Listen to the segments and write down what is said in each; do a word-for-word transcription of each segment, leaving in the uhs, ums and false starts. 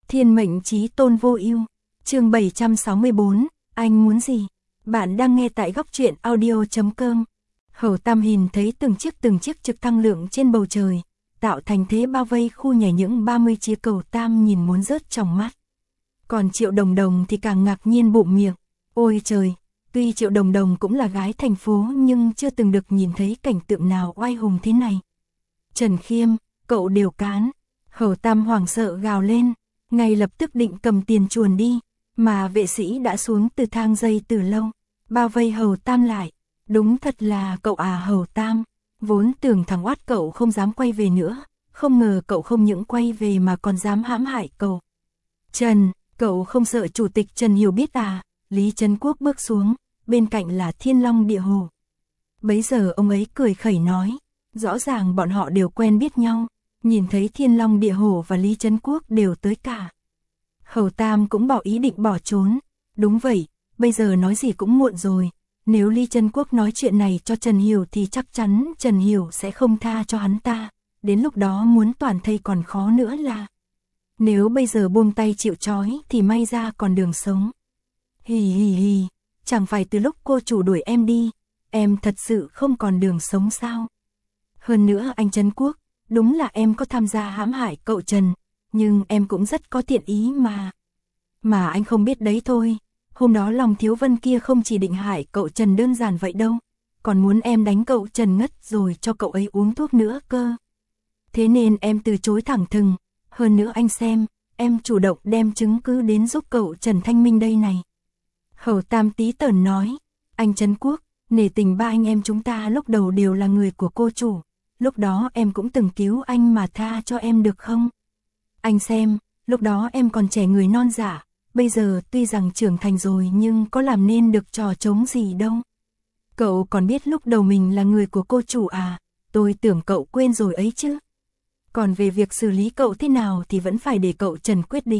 Thiên mệnh chí tôn vô ưu. Chương bảy trăm sáu mươi bốn, anh muốn gì? Bạn đang nghe tại góc truyện audio chấm com. Hầu Tam nhìn thấy từng chiếc từng chiếc trực thăng lượng trên bầu trời, tạo thành thế bao vây khu nhảy những ba mươi chiếc cầu Tam nhìn muốn rớt trong mắt. Còn Triệu Đồng Đồng thì càng ngạc nhiên bụng miệng. Ôi trời, tuy Triệu Đồng Đồng cũng là gái thành phố nhưng chưa từng được nhìn thấy cảnh tượng nào oai hùng thế này. Trần Khiêm, cậu đều cán. Hầu Tam hoảng sợ gào lên, ngay lập tức định cầm tiền chuồn đi, mà vệ sĩ đã xuống từ thang dây từ lâu, bao vây Hầu Tam lại. Đúng thật là cậu à Hầu Tam, vốn tưởng thằng oát cậu không dám quay về nữa, không ngờ cậu không những quay về mà còn dám hãm hại cậu. Trần, cậu không sợ chủ tịch Trần hiểu biết à? Lý Trấn Quốc bước xuống, bên cạnh là Thiên Long Địa Hồ. Bấy giờ ông ấy cười khẩy nói, rõ ràng bọn họ đều quen biết nhau, nhìn thấy Thiên Long Địa Hồ và Lý Trấn Quốc đều tới cả. Hầu Tam cũng bỏ ý định bỏ trốn, đúng vậy, bây giờ nói gì cũng muộn rồi, nếu Lý Trấn Quốc nói chuyện này cho Trần Hiểu thì chắc chắn Trần Hiểu sẽ không tha cho hắn ta, đến lúc đó muốn toàn thây còn khó nữa là. Nếu bây giờ buông tay chịu trói thì may ra còn đường sống. Hì hì hì, chẳng phải từ lúc cô chủ đuổi em đi, em thật sự không còn đường sống sao? Hơn nữa anh Trấn Quốc, đúng là em có tham gia hãm hại cậu Trần, nhưng em cũng rất có thiện ý mà. Mà anh không biết đấy thôi, hôm đó lòng Thiếu Vân kia không chỉ định hại cậu Trần đơn giản vậy đâu, còn muốn em đánh cậu Trần ngất rồi cho cậu ấy uống thuốc nữa cơ. Thế nên em từ chối thẳng thừng, hơn nữa anh xem, em chủ động đem chứng cứ đến giúp cậu Trần thanh minh đây này. Hầu Tam tí tởn nói, anh Trấn Quốc, nể tình ba anh em chúng ta lúc đầu đều là người của cô chủ, lúc đó em cũng từng cứu anh mà tha cho em được không? Anh xem, lúc đó em còn trẻ người non dạ, bây giờ tuy rằng trưởng thành rồi nhưng có làm nên được trò trống gì đâu. Cậu còn biết lúc đầu mình là người của cô chủ à, tôi tưởng cậu quên rồi ấy chứ. Còn về việc xử lý cậu thế nào thì vẫn phải để cậu Trần quyết định.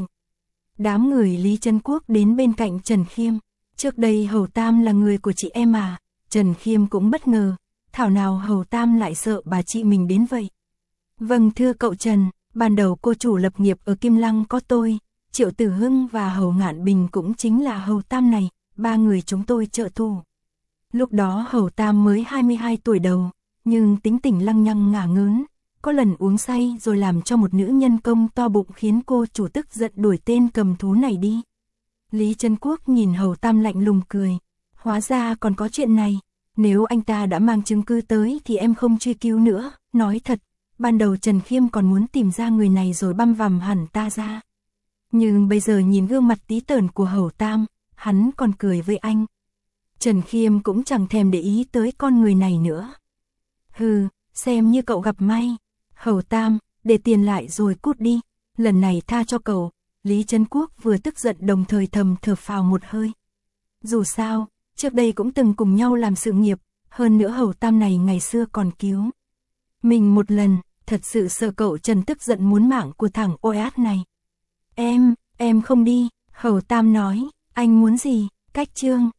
Đám người Lý Trấn Quốc đến bên cạnh Trần Khiêm, trước đây Hầu Tam là người của chị em à, Trần Khiêm cũng bất ngờ, thảo nào Hầu Tam lại sợ bà chị mình đến vậy. Vâng thưa cậu Trần, ban đầu cô chủ lập nghiệp ở Kim Lăng có tôi, Triệu Tử Hưng và Hầu Ngạn Bình cũng chính là Hầu Tam này, ba người chúng tôi trợ thủ. Lúc đó Hầu Tam mới hai mươi hai tuổi đầu, nhưng tính tình lăng nhăng ngả ngớn, có lần uống say rồi làm cho một nữ nhân công to bụng khiến cô chủ tức giận đuổi tên cầm thú này đi. Lý Trấn Quốc nhìn Hầu Tam lạnh lùng cười, hóa ra còn có chuyện này, nếu anh ta đã mang chứng cứ tới thì em không truy cứu nữa, nói thật, ban đầu Trần Khiêm còn muốn tìm ra người này rồi băm vằm hẳn ta ra. Nhưng bây giờ nhìn gương mặt tí tởn của Hầu Tam, hắn còn cười với anh. Trần Khiêm cũng chẳng thèm để ý tới con người này nữa. Hừ, xem như cậu gặp may. Hầu Tam, để tiền lại rồi cút đi, lần này tha cho cậu. Lý Trấn Quốc vừa tức giận đồng thời thầm thở phào một hơi. Dù sao, trước đây cũng từng cùng nhau làm sự nghiệp, hơn nữa Hầu Tam này ngày xưa còn cứu mình một lần, thật sự sợ cậu Trần tức giận muốn mạng của thằng ôi át này. Em, em không đi, Hầu Tam nói, anh muốn gì, cách chương.